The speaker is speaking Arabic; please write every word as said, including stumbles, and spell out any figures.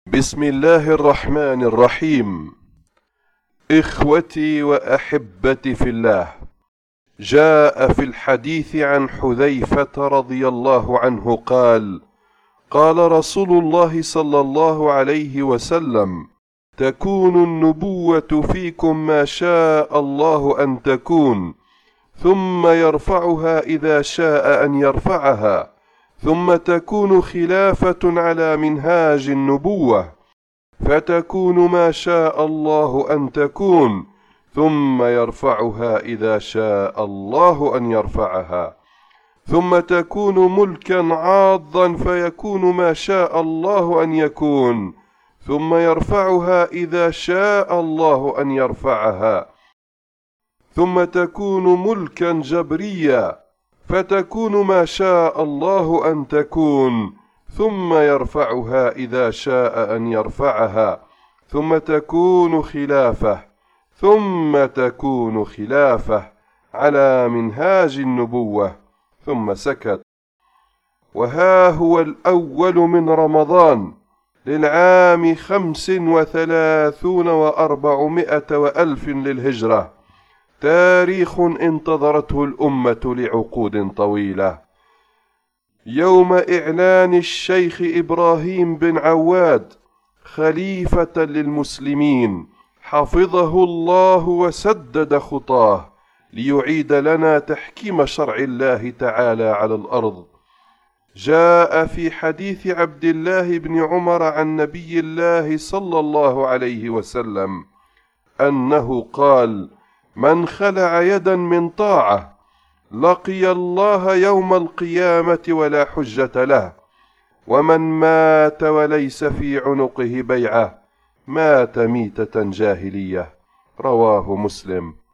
بسم الله الرحمن الرحيم. إخوتي وأحبتي في الله، جاء في الحديث عن حذيفة رضي الله عنه قال: قال رسول الله صلى الله عليه وسلم: تكون النبوة فيكم ما شاء الله أن تكون، ثم يرفعها إذا شاء أن يرفعها، ثم تكون خلافة على منهاج النبوة، فتكون ما شاء الله أن تكون، ثم يرفعها إذا شاء الله أن يرفعها، ثم تكون ملكا عاضا فيكون ما شاء الله أن يكون، ثم يرفعها إذا شاء الله أن يرفعها، ثم تكون ملكا جبريا فتكون ما شاء الله أن تكون، ثم يرفعها إذا شاء أن يرفعها، ثم تكون خلافة ثم تكون خلافة على منهاج النبوة. ثم سكت. وها هو الأول من رمضان للعام خمس وثلاثون وأربعمائة وألف للهجرة، تاريخ انتظرته الأمة لعقود طويلة. يوم إعلان الشيخ إبراهيم بن عواد خليفة للمسلمين حفظه الله وسدد خطاه ليعيد لنا تحكيم شرع الله تعالى على الأرض. جاء في حديث عبد الله بن عمر عن نبي الله صلى الله عليه وسلم أنه قال: من خلع يدا من طاعة لقي الله يوم القيامة ولا حجة له، ومن مات وليس في عنقه بيعة مات ميتة جاهلية. رواه مسلم.